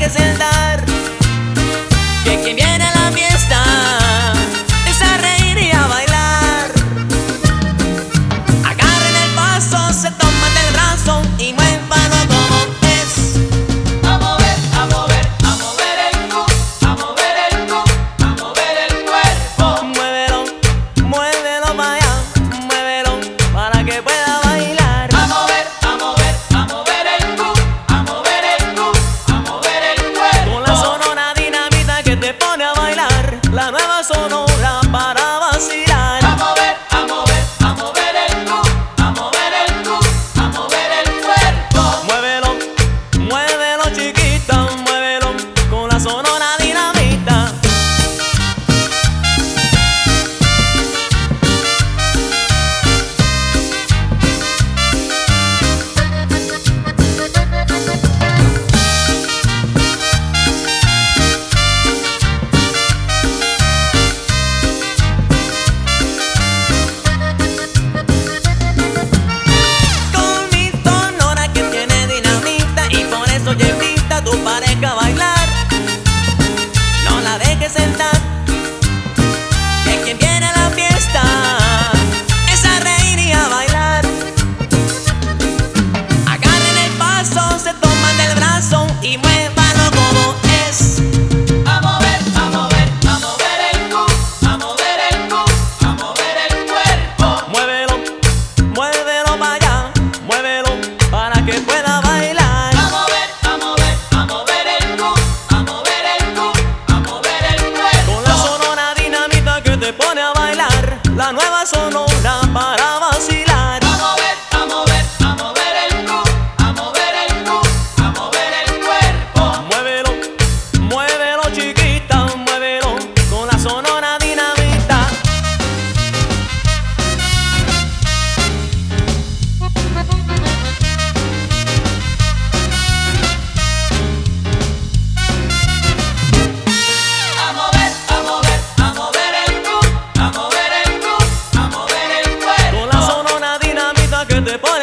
dejes el dar, que quien viene a la fiesta es a reír y a bailar. Agarren el paso, se toman del brazo y muévanlo como es. A mover, a mover, a mover el cu, a mover el cu, a mover el cuerpo. Muévelo, muévelo para allá, muévelo para que pueda bailar. A mover, a mover, a mover el cu, a mover el cu, a mover el cuerpo. Con la sonora dinamita que te pone a bailar, la nueva sonora para vacilar. A mover, a mover, a mover el cu, a mover el cu, a mover el cuerpo. Muévelo, muévelo chiquita, muévelo con la sonora dinamita. Con mi sonora que tiene dinamita y por eso ya invita a tu pareja a bailar. No la dejes sentar, que quien viene a la fiesta es a reír y a bailar. Agarren el paso, se toman del brazo y muévanlo como es. A mover, a mover, a mover el cu, a mover el cu, a mover el cuerpo. Muévelo, muévelo para allá, muévelo para que pueda bailar. A mover, a mover, a mover el cu, a mover el cu, a mover el cuerpo. Con la sonora dinamita que te pone a bailar, la nueva sonora para vacilar. A mover, a mover, a mover el cu, a mover el cu, a mover el cuerpo. Muévelo, muévelo chiquita, muévelo con la sonora dinamita. A mover, a mover, a mover el cu, a mover el cu, a mover el cuerpo. Con la sonora dinamita que te pone